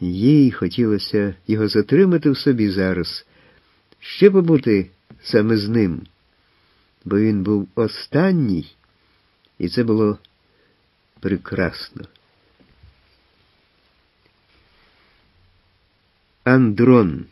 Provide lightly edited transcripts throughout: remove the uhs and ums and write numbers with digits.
Їй хотілося його затримати в собі зараз, ще побути саме з ним, бо він був останній, і це було прекрасно. Андрон.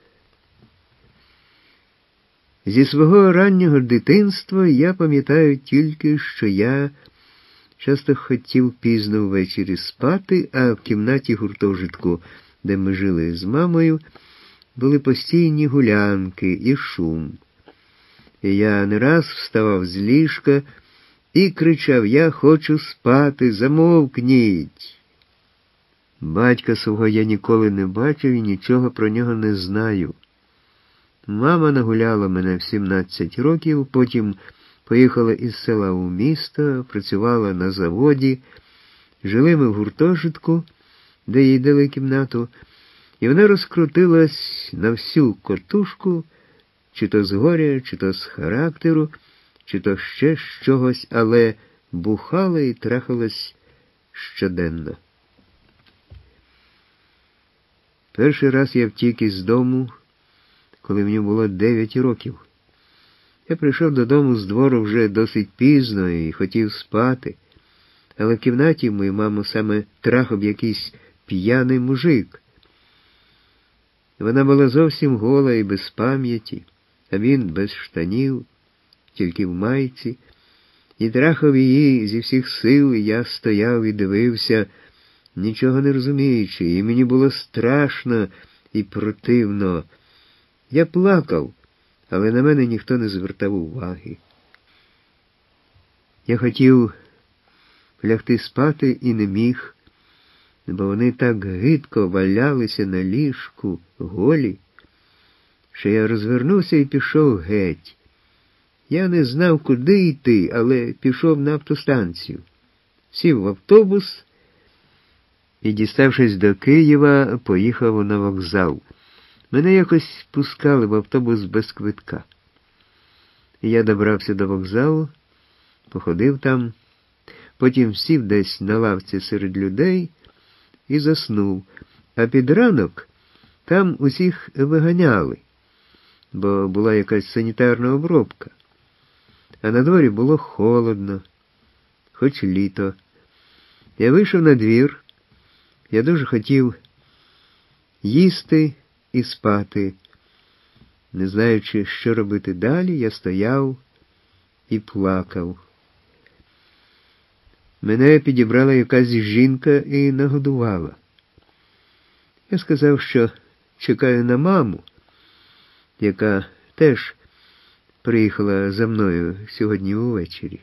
Зі свого раннього дитинства я пам'ятаю тільки, що я часто хотів пізно ввечері спати, а в кімнаті гуртожитку, де ми жили з мамою, були постійні гулянки і шум. І я не раз вставав з ліжка і кричав: «Я хочу спати, замовкніть!» Батька свого я ніколи не бачив і нічого про нього не знаю. Мама нагуляла мене в 17 років, потім поїхала із села у місто, працювала на заводі, жили ми в гуртожитку, де їй дали кімнату, і вона розкрутилась на всю котушку, чи то з горя, чи то з характеру, чи то ще з чогось, але бухала і трахалась щоденно. Перший раз я втік із дому, коли мені було 9 років. Я прийшов додому з двору вже досить пізно і хотів спати, але в кімнаті мою маму саме трахав якийсь п'яний мужик. Вона була зовсім гола і без пам'яті, а він без штанів, тільки в майці, і трахав її зі всіх сил, і я стояв і дивився, нічого не розуміючи, і мені було страшно і противно. Я плакав, але на мене ніхто не звертав уваги. Я хотів лягти спати і не міг, бо вони так гидко валялися на ліжку, голі, що я розвернувся і пішов геть. Я не знав, куди йти, але пішов на автостанцію. Сів в автобус і, діставшись до Києва, поїхав на вокзал. Мене якось пускали в автобус без квитка. Я добрався до вокзалу, походив там, потім сів десь на лавці серед людей і заснув. А під ранок там усіх виганяли, бо була якась санітарна обробка. А на дворі було холодно, хоч літо. Я вийшов на двір, я дуже хотів їсти і спати. Не знаючи, що робити далі, я стояв і плакав. Мене підібрала якась жінка і нагодувала. Я сказав, що чекаю на маму, яка теж приїхала за мною сьогодні увечері.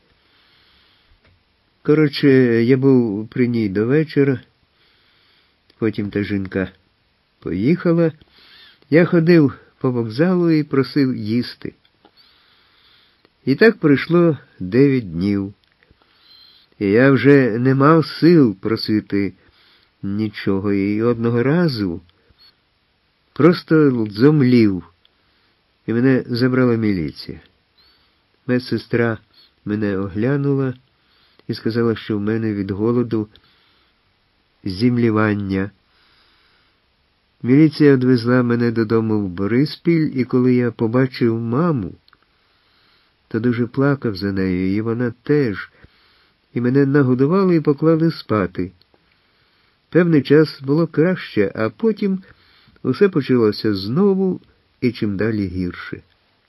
Коротше, я був при ній до вечора, потім та жінка поїхала. Я ходив по вокзалу і просив їсти. І так пройшло 9 днів. І я вже не мав сил просити нічого. І одного разу просто зомлів. І мене забрала міліція. Медсестра мене оглянула і сказала, що в мене від голоду зімлівання. Міліція відвезла мене додому в Бориспіль, і коли я побачив маму, то дуже плакав за нею, і вона теж. І мене нагодували і поклали спати. Певний час було краще, а потім усе почалося знову і чим далі гірше.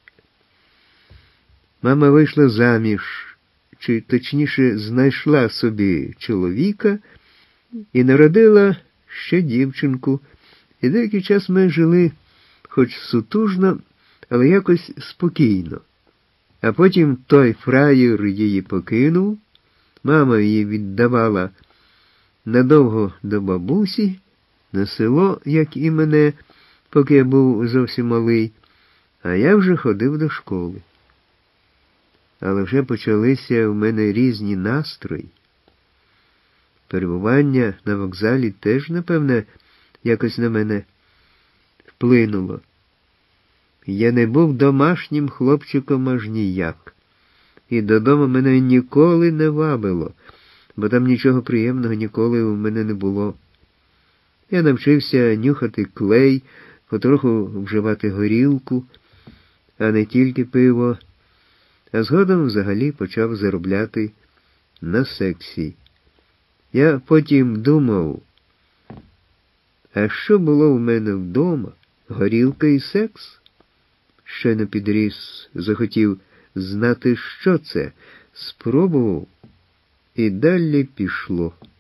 Мама вийшла заміж, чи точніше знайшла собі чоловіка і народила ще дівчинку. І деякий час ми жили, хоч сутужно, але якось спокійно. А потім той фраєр її покинув, мама її віддавала надовго до бабусі, на село, як і мене, поки я був зовсім малий, а я вже ходив до школи. Але вже почалися в мене різні настрої. Перебування на вокзалі теж, напевне, якось на мене вплинуло. Я не був домашнім хлопчиком аж ніяк. І додому мене ніколи не вабило, бо там нічого приємного ніколи у мене не було. Я навчився нюхати клей, потроху вживати горілку, а не тільки пиво, а згодом взагалі почав заробляти на сексі. Я потім думав, а що було в мене вдома? Горілка і секс? Ще не підріс, захотів знати, що це, спробував, і далі пішло.